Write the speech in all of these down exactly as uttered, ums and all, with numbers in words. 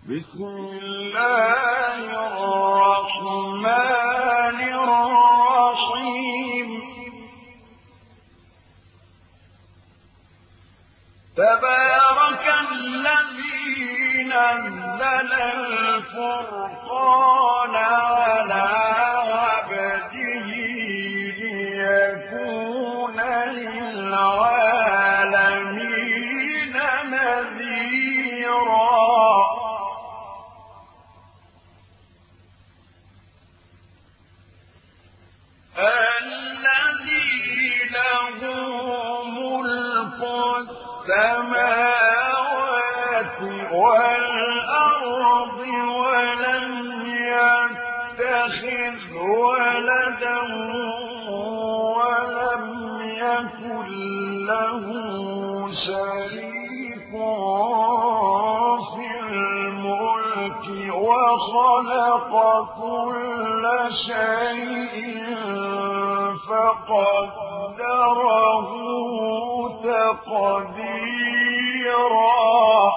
بسم الله الرحمن الرحيم تبارك الذي نزل الفرقان على عبده ليكون للعالمين نذيرا الذي له ملك السماوات والأرض ولم يتخذ ولدا ولم يكن له شريك في الملك وخلق كل شيء فقدره تقديرا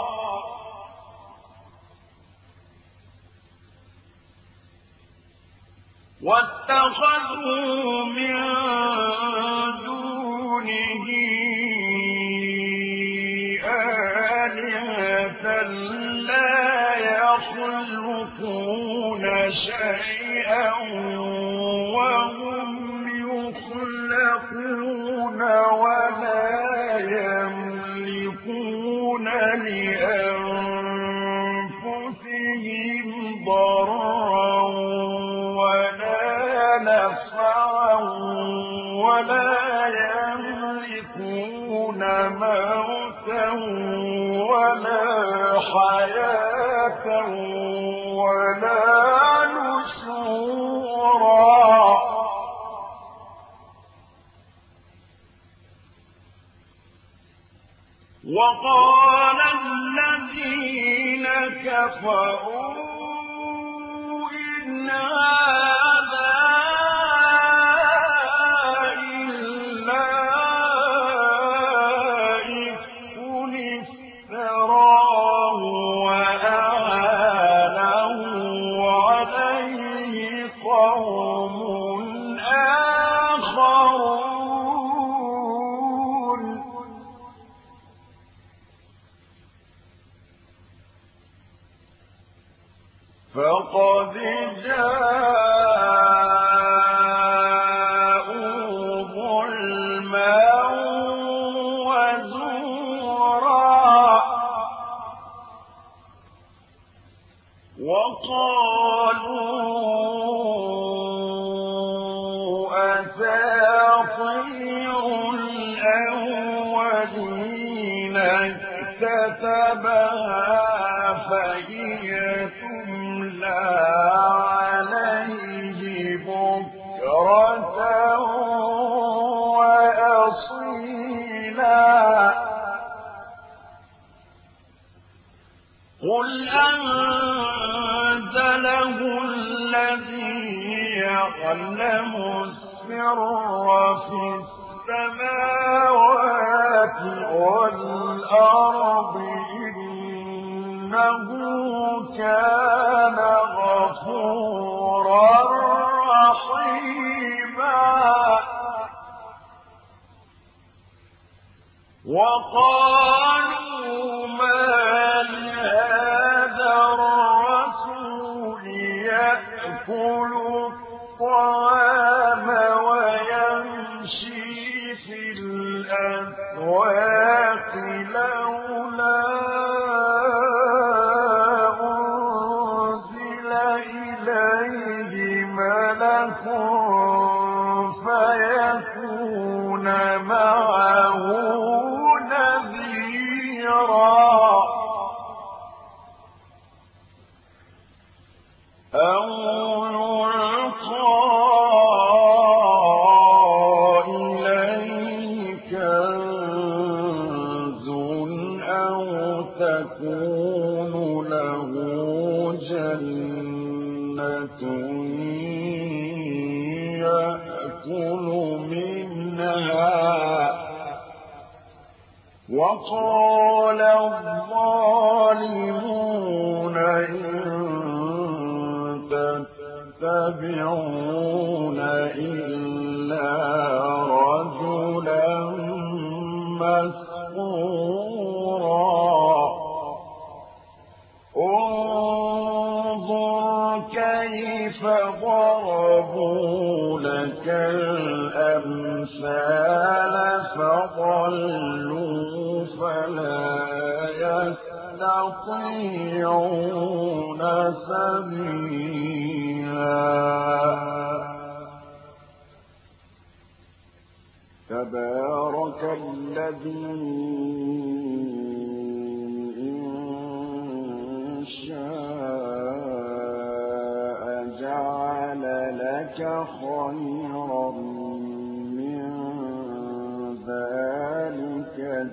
واتخذوا من دونه آلهة لا يخلقون شيئا وهم يخلقون ولا يملكون لأنفسهم ضرا ولا نفعا ولا يملكون موتا ولا حياة ولا نشورا وقال الذين كفروا إن هذا إلا إفك افتراه وأعانه عليه قوم آخرون فقد جاءوا ظلما وزورا وقالوا أساطير الأولين اكتتبها فهي عليه بكرة وأصيلا قل أنزله الذي يعلم السر في السماوات والأرض إنه كان غفورا رحيما وقالوا ما لهذا الرسول يأكل الطعام ويمشي في الأسواق لولا فيكون معه نذيرا أو يلقى إليه كنز أو تكون له جنة يأكل منها وقال الظالمون يتبعون إلا رجلا مسحورا انظر كيف ضربوا لك الأمثال فضلوا فلا يستطيعون سبيلا تبارك الذي إن شاء جعل لك خيرا من ذلك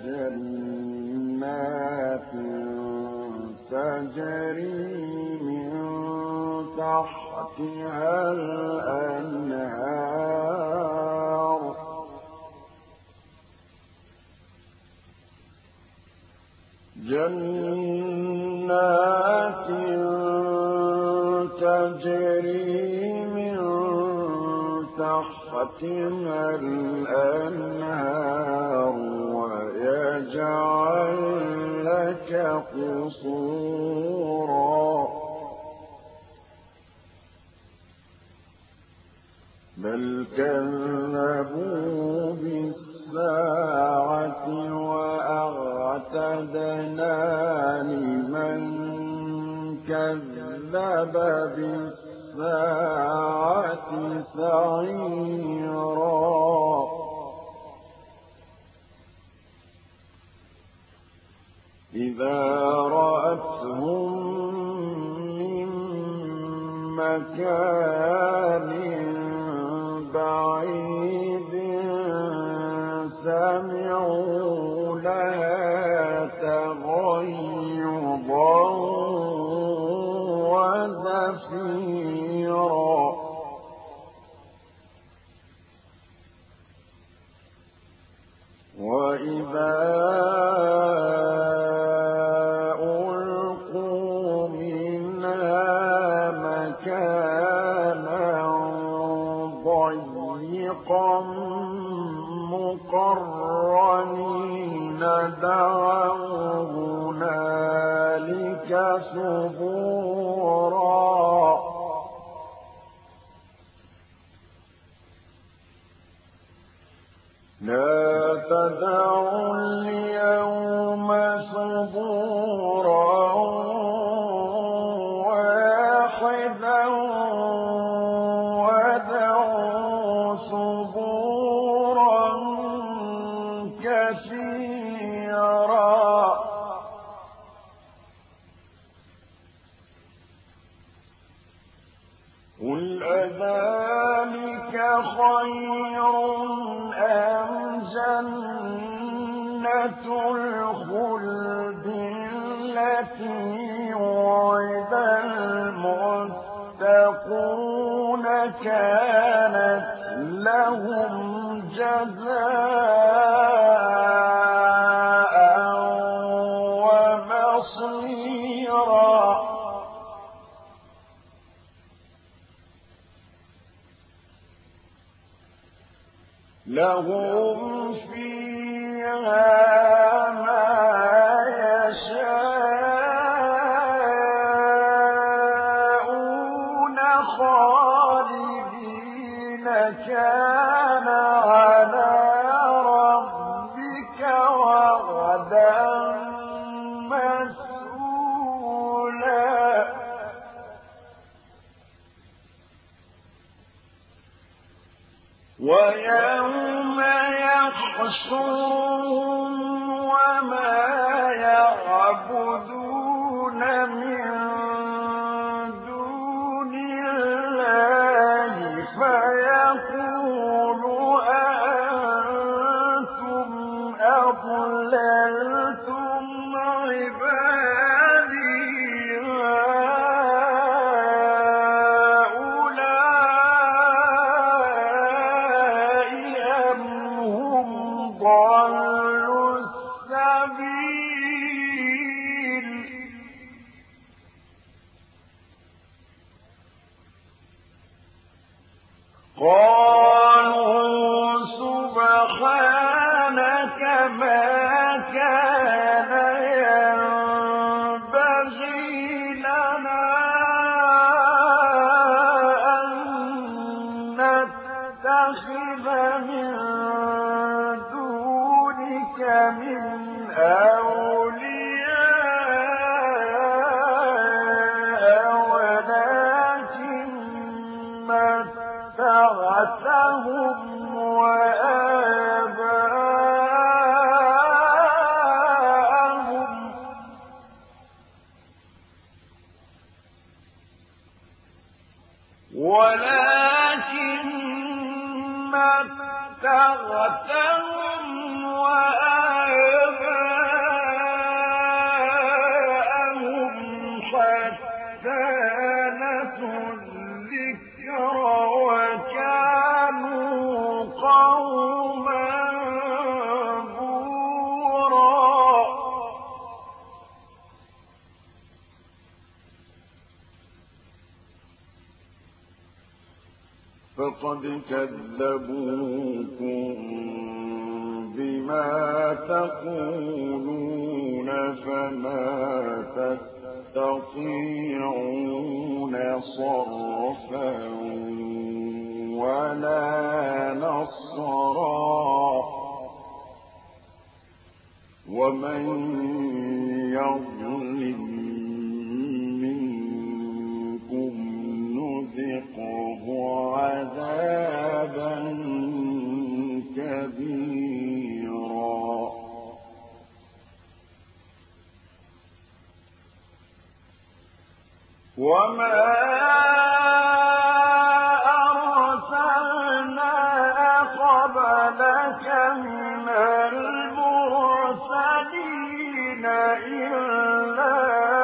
جنات تجري من تحتها الأنهار جنات تجري من تحتها الأنهار ويجعل لك قصورا بل كذبوا بالساعة وأعتدنا لمن كذب بالساعة سعيرا إذا رأتهم من مكان بعيد سمعوا لها تغيظا وزفيرا وإذا ألقوا منها مكانا ضيقا مقرنين دعوا هنالك ثبورا لا تدعوا اليوم ثبورا واحدا ودعوا ثبورا كثيرا قل أذلك خير أم جنة الخلد التي وعد المتقون كانت لهم جزاء ومصيرا لهم فيها ما يشاءون خالدين كان على ربك وعدا مسئولا ويوم يحشرهم وما يعبدون من دون الله فيقول أأنتم أضللتم عبادي ضلوا السبيل قالوا سبحانك ما كان ينبغي لنا أن نتخذ من دونك من أولياء ولكن متعتهم وآباءهم ولكن متعتهم وآباءهم حتى نسوا الذكر وكانوا قوما بورا. فقد كذبوكم بما تقولون فما تستطيعون صرفا ولا نصرا ومن يظلم منكم نذقه عذابا كبيرا. وما أرسلنا قبلك من المرسلين إلا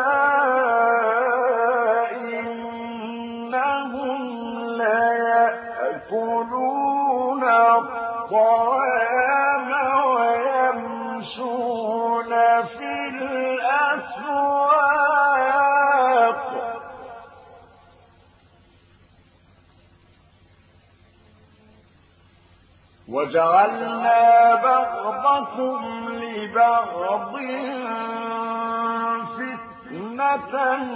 إنهم ليأكلون الطعام ويمشون في الأسواق وجعلنا بعضكم لبعض فتنة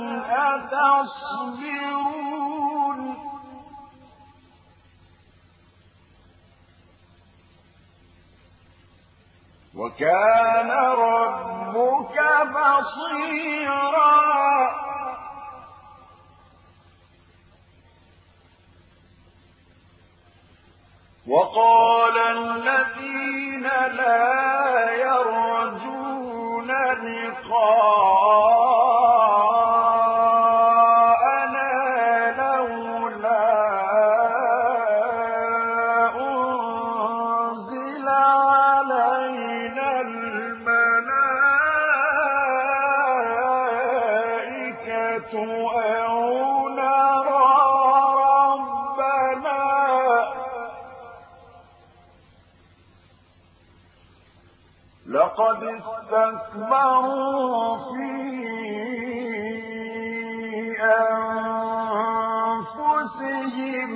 أتصبرون وكان ربك بصيرا. وقال الذين لا يرجون لقاءنا لولا أنزل علينا الملائكة أو نرى ربنا لقد استكبروا في أنفسهم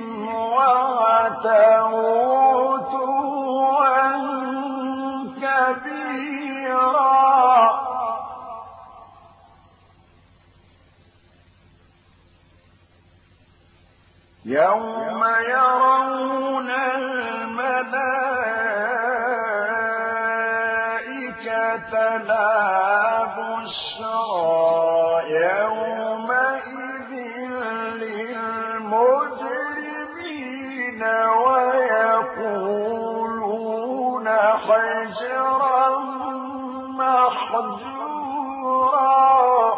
وعتوا عتوا كبيرا. يوم يرون الملائكة لا بشرى يومئذ للمجرمين ويقولون حجرا محجورا.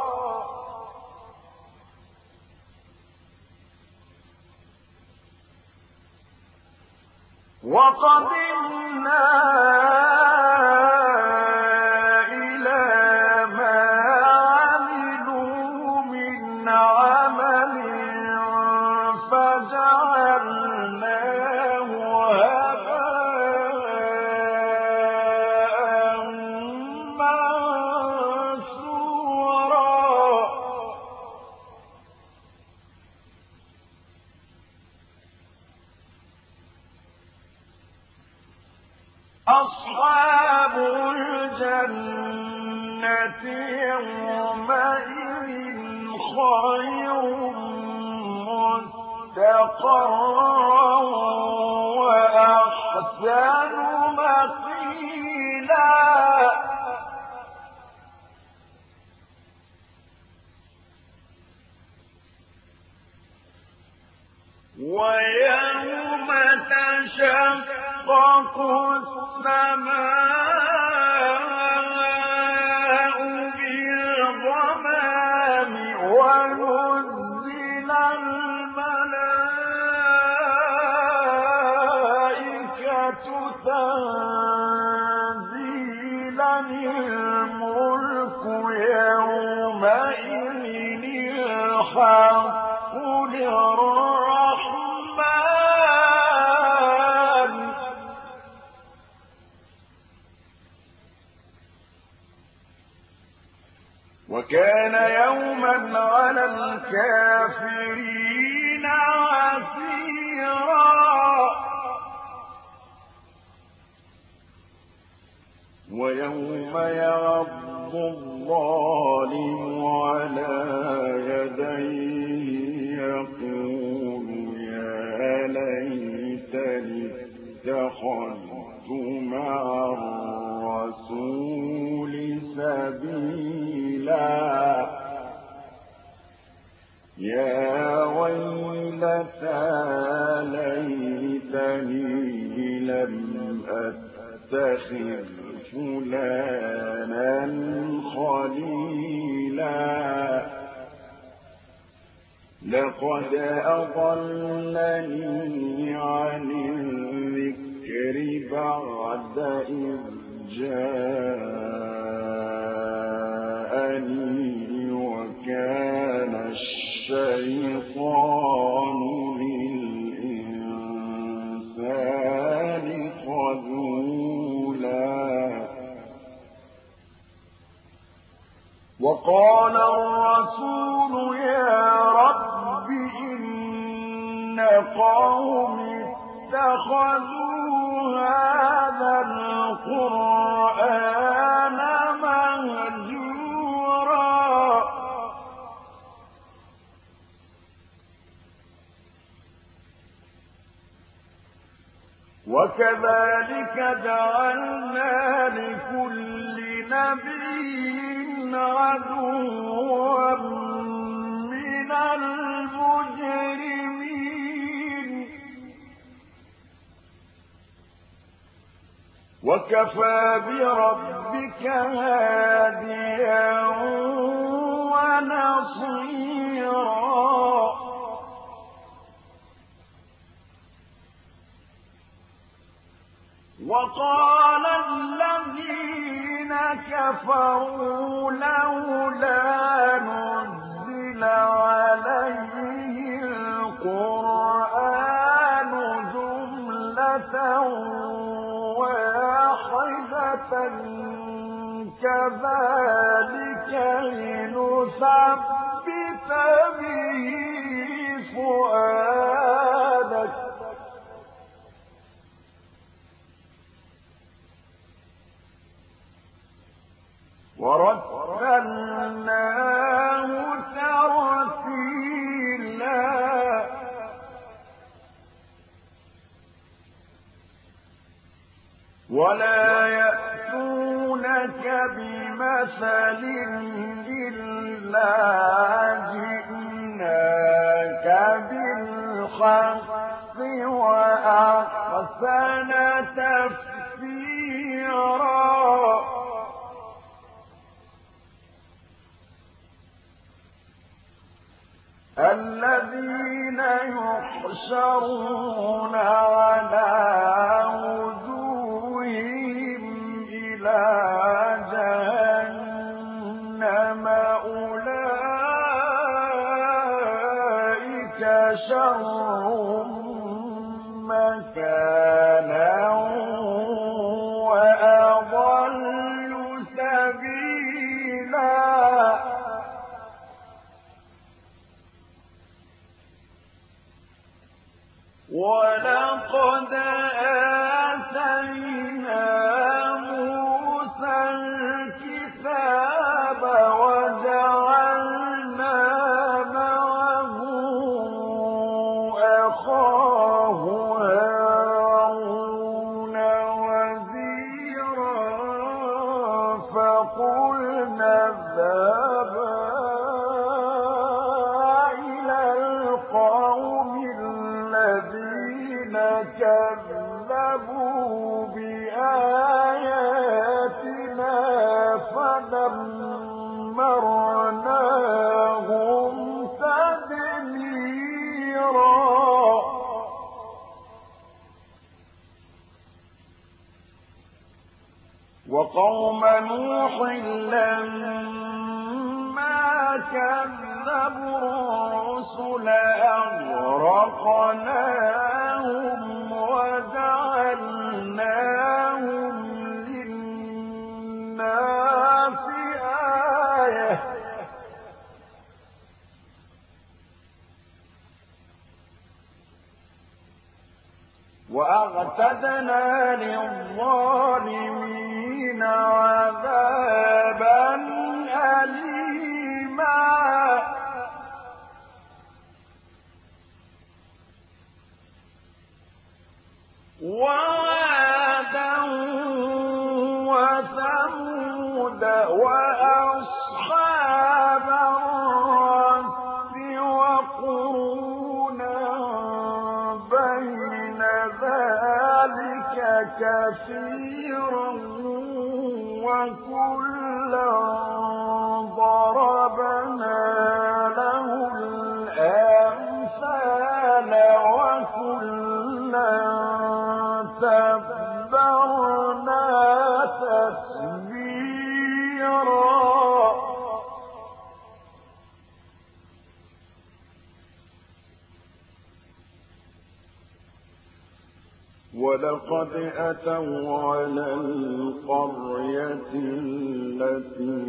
وقدمنا إلى ما عملوا من عمل فجعلناه هباء منثورا. أصحاب الجنة يومئذ خير مستقرا وأحسن مقيلا ويوم تشقق السماء بالغمام ونزل الملائكة تنزيلا الملك يومئذ الحق للرحمن وكان يوما على الكافرين عسيرا ويوم يعض الظالم على يديه يقول يا ليتني اتخذت مع الرسول سبيلا يا ويلتى ليتني لم أتخذ فلانا خليلا لقد أضلني عن الذكر بعد إذ جاءني وكان الشيطان للإنسان خذولا وقال الرسول يا رب إن قومي اتخذوا هذا القرآن مهجورا وكذلك جعلنا لكل نبي عدوا من المجرمين وكفى بربك هاديا ونصيرا وقال الذين كفروا لولا نزل عليه القرآن جملة واحدة كذلك لنثبت به فؤادك ورتلناه ترتيلا ولا يأتونك بمثل إلا جئناك بالحق وأحسن تفسيرا الذين يحشرون على وجوههم إلى جهنم أولئك شر مكانا وأضل سبيلا ولقد آتينا نوح لما كذبوا الرسل أغرقناهم وجعلناهم للناس آية وأعتدنا للظالمين عذابا أليما وعادا وثمود وأصحاب الرس وقرونا بين ذلك كثيرا وكلا ضربنا له الأمثال وكلا تبرنا تتبيرا ولقد أتوا على القرية التي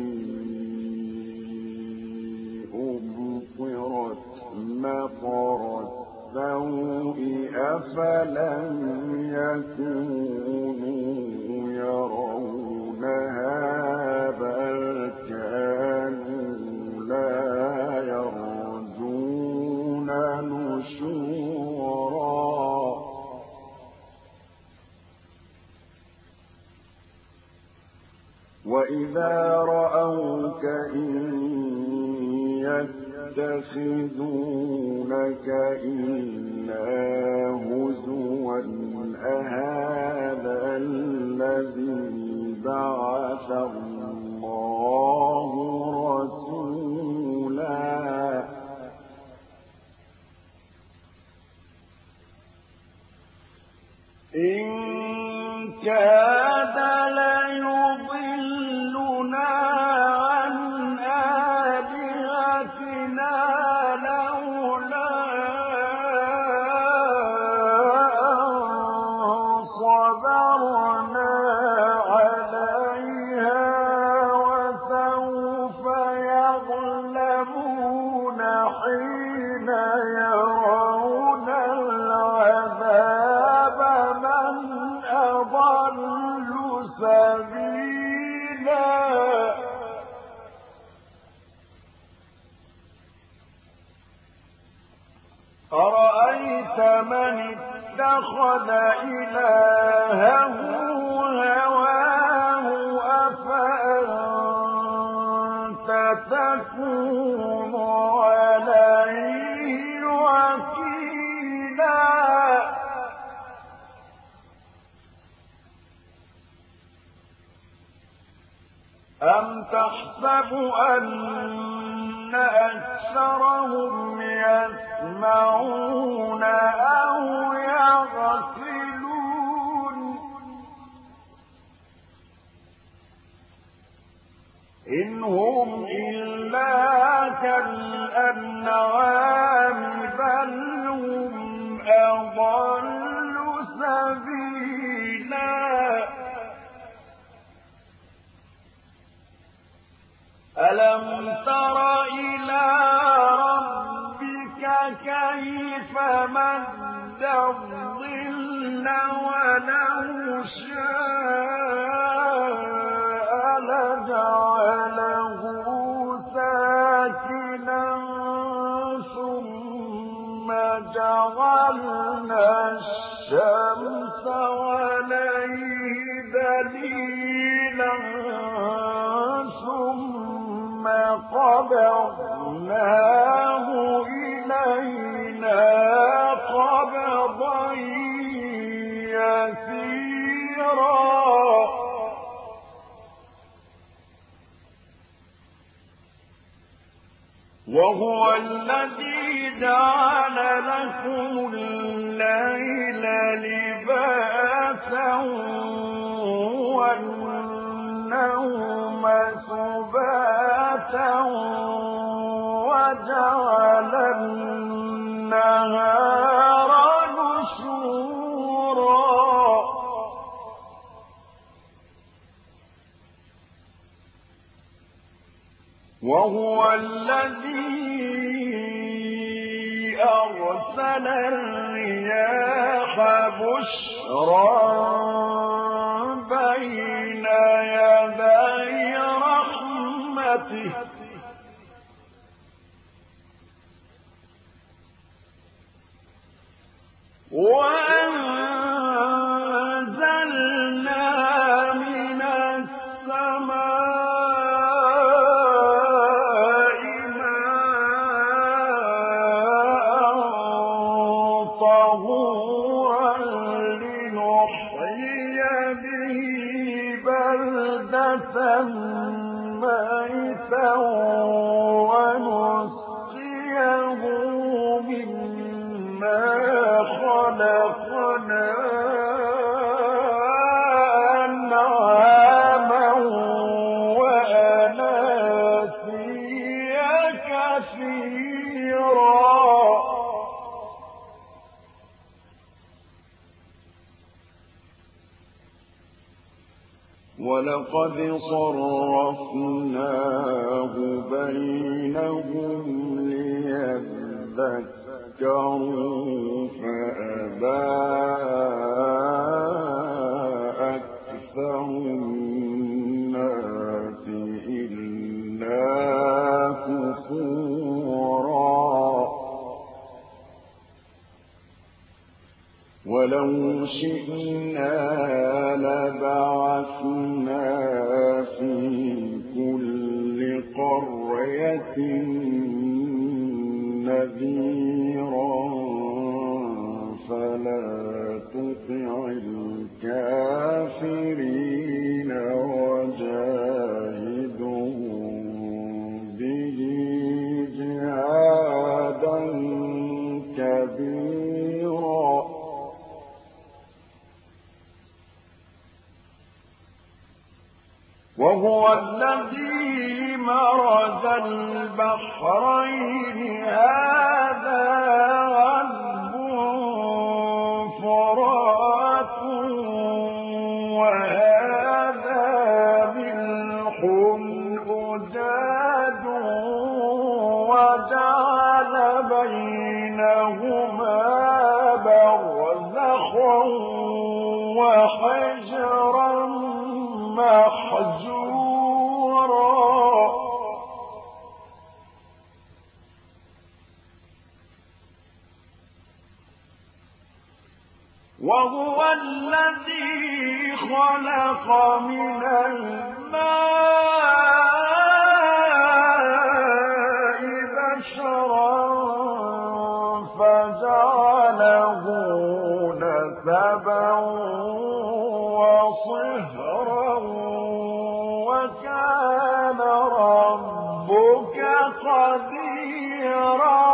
أمطرت مطر السوء أفلم يكونوا يرونها بل كانوا لا يرجون نشورا وإذا رأوك إن يتخذونك إلا هزوا أهذا الذي بعث الله رسولا إن كاد ليضلنا عن آلهتنا لولا أن صبرنا عليها وسوف يغلبون حين يرون العذاب من أضل سبيلا أرأيت من اتخذ إلهه هواه أفأنت تكون عليه وكيلا أم تحسب أن أكثرهم يسمعون أو يعقلون إن هم إلا كالأنعام بل هم أضل سبيلا ألم تر إلى ربك كيف مد الظل ولو شاء لجعله ساكنا ثم جعلنا الشمس عليه دليلا ثم قبضناه إلينا قبضا يسيرا وهو الذي جعل لكم الليل لباسا والنهار النوم سباتا وجعل النهار نشورا وهو الذي أرسل الرياح بشرا بين يدي رحمته وأنزلنا من السماء ماء طهورا لنحيي به بلدة ميتا ونسقيه مما خلقنا أنعاما وأناسيا كثيرا ولقد صرفناه بينهم ليذكروا فأبى أكثر الناس إلا كفورا ولو شئنا لبعثنا في كل قرية نذيرا فلا تطع الكافرين وجاهدهم به جهادا كبيرا وهو الذي مرج البحرين هذا عذب فرات وهذا ملح أجاج وجعل بينهما برزخا وحجرا محجورا وهو الذي خلق من الماء بشرا فجعله نسبا وصهرا وكان ربك قديرا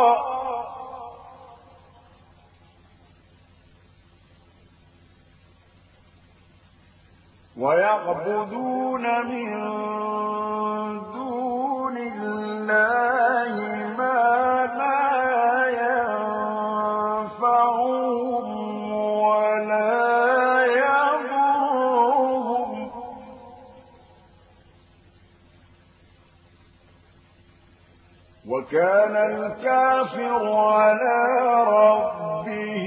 ويعبدون من دون الله ما لا ينفعهم ولا يضرهم وكان الكافر على ربه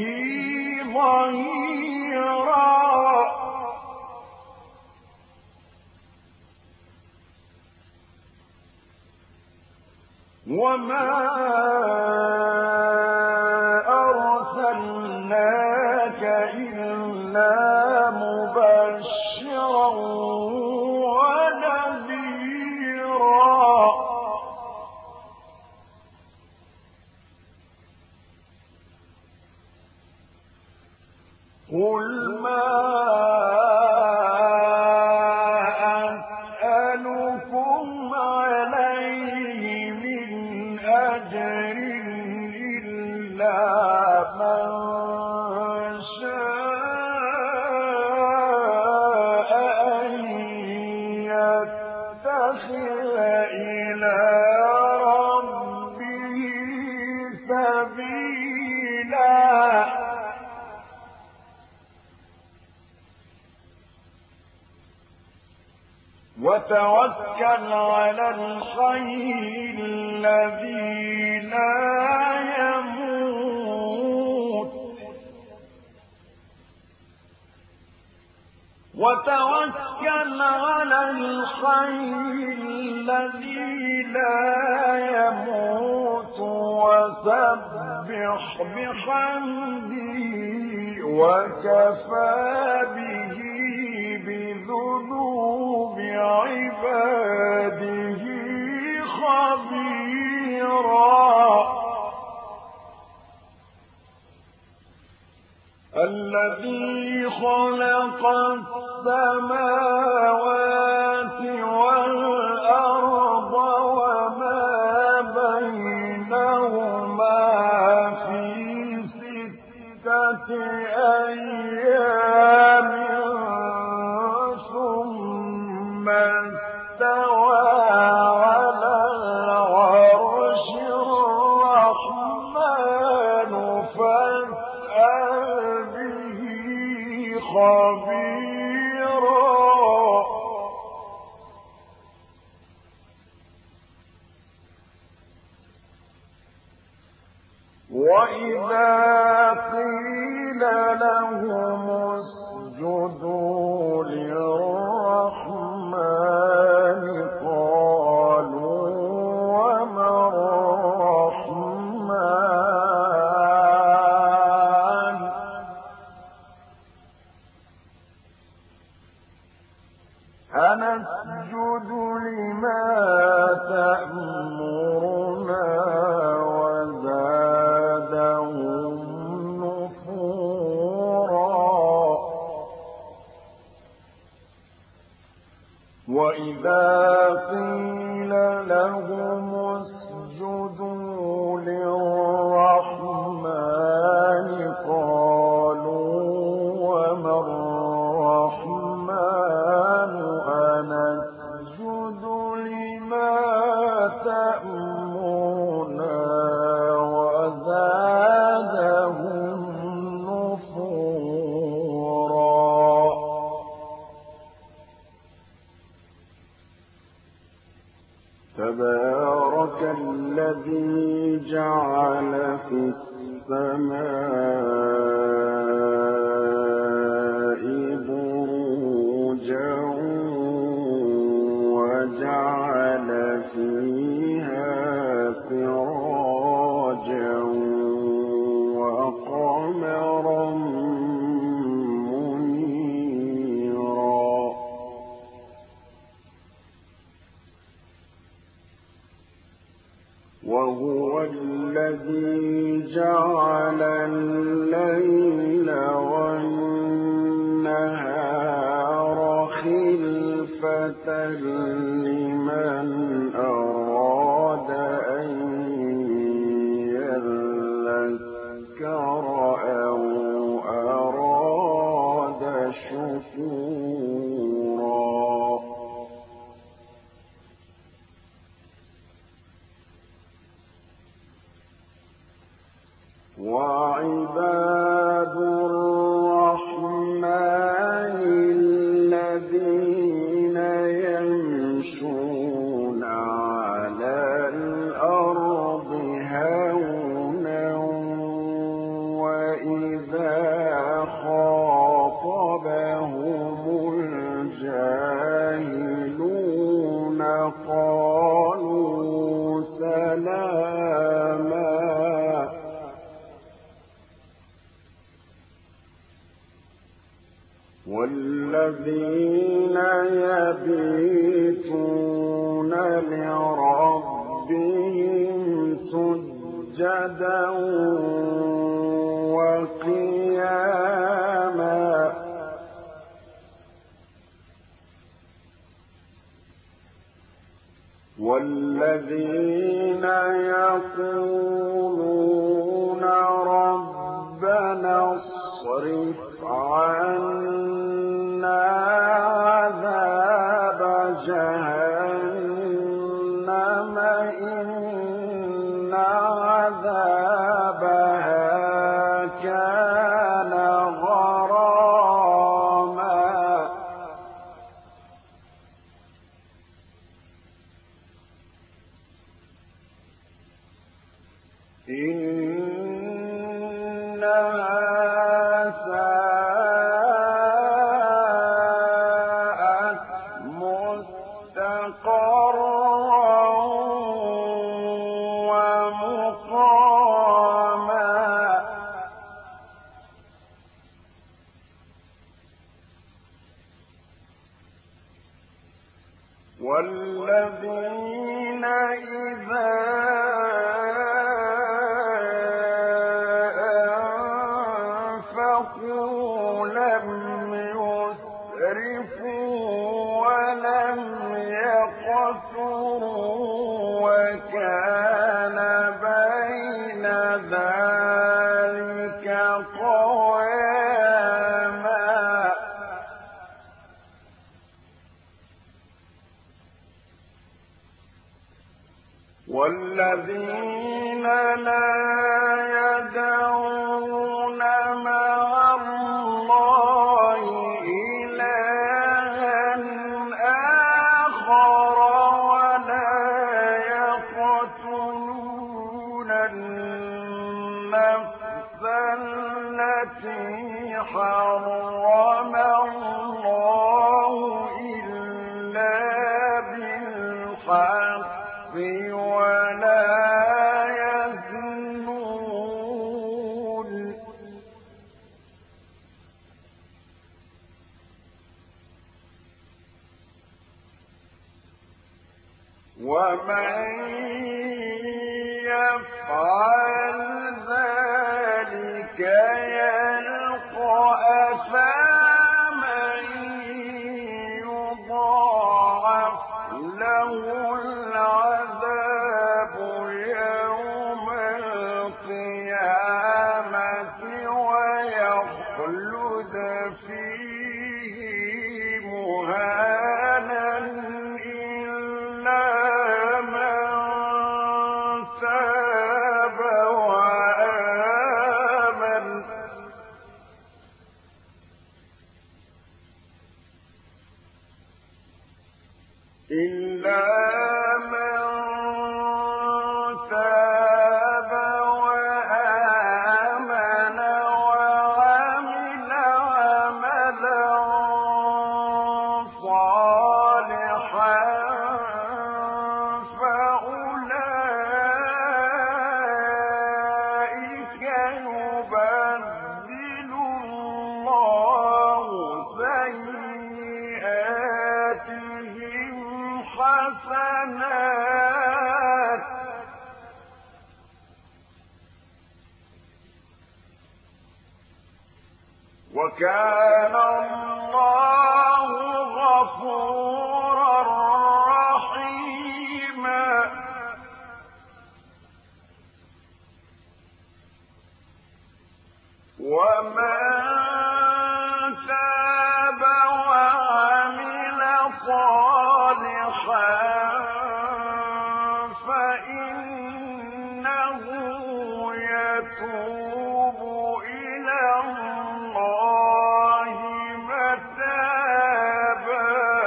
ظهيرا وما أرسلناك إلا مبشرا ونذيرا قل ما أسألكم عليه من أجر إلا من شاء أن سبيلا وتوكل على الحي الذي لا يموت وتوكل على الحي الذي لا يموت وسبح بحمده وكفى به بذنوب عباده خبيرا الذي خلق السماوات والأرض وما بينهما في ستة أيام ثم استوى على العرش الرحمن فاسأل به خبيرا وإذا قيل لهم اسجدوا للرحمن قالوا وما الرحمن أنسجد لما تأمرنا وزادهم نفورا وإذا قيل لهم اسجدوا للرحمن قالوا وما الرحمن أنسجد لما تأمرنا وزادهم نفورا تبارك الذي جعل في السماء بروجا وجعل فيها سراجا وقمرا منيرا وهو الذي جعل الليل والنهار خلفة لمن أراد أن يذكر أو أراد شكورا وعباد الرحمن الذين يمشون على الأرض هونا وإذا خاطبهم الجاهلون قالوا سلاما والذين يبيتون لربهم سجدا وقياما والذين يقولون ربنا اصرف عنا عذاب جهنم إن عذابها إنها ساءت مستقرا ومقاما والذين إذا أنفقوا لم يسرفوا ولم يقتروا وكان بين ذلك قواما والذين لا يدعون مع الله إلها آخر ولا يقتلون النفس التي حرم الله إلا بالحق ولا يزنون ومن يفعل ذلك يلقى أثاما يضاعف له العذاب يوم القيامة ويخلد فيه مهانا إلا من تاب وآمن إلا من تاب وآمن وعمل عملا صالحا فأولئك يبدل الله سيئاتهم حسنات وكان الله غفورا رحيما ومن تاب وعمل صالحا فإنه يتوب إلى الله متابا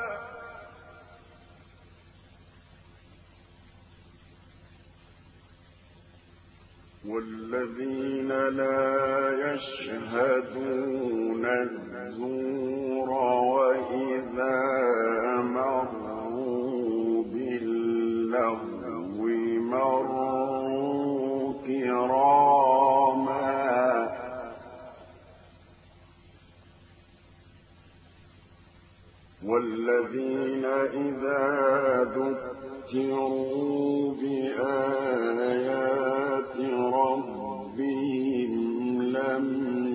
والذين لا يشهدون الزور وإذا مروا باللغو مروا كراما والذين إذا ذكروا بآيات ربهم لم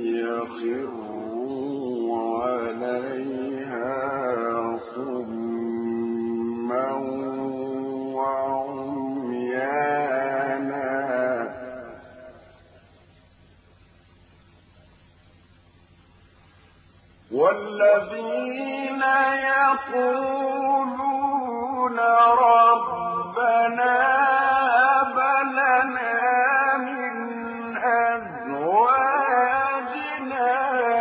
يخروا عليها صما وعميانا والذين يقولون ربنا هب لنا من أزواجنا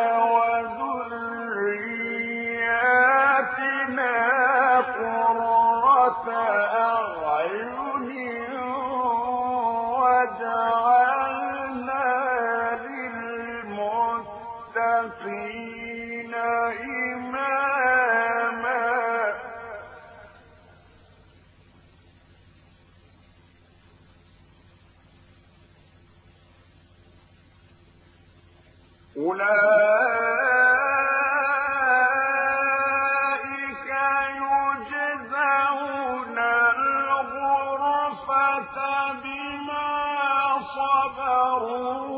وذرياتنا قرة أعين وجعلنا للمتقين إماما أولئك يجزون الغرفة بما صبروا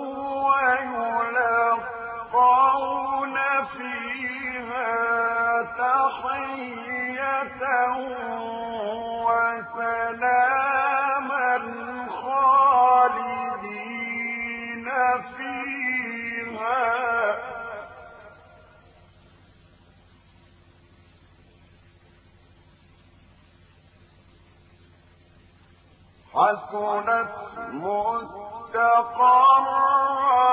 ويلقون فيها تحية وسلاما خالدين فيها حسنت مستقرا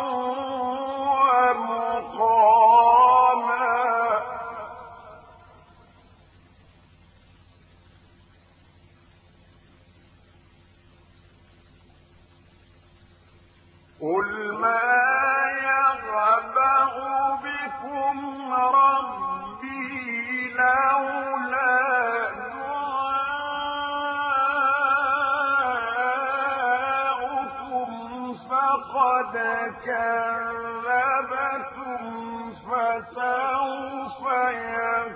ومقاما قل ما يعبأ بكم ربي لولا فقد كذبتم فسوف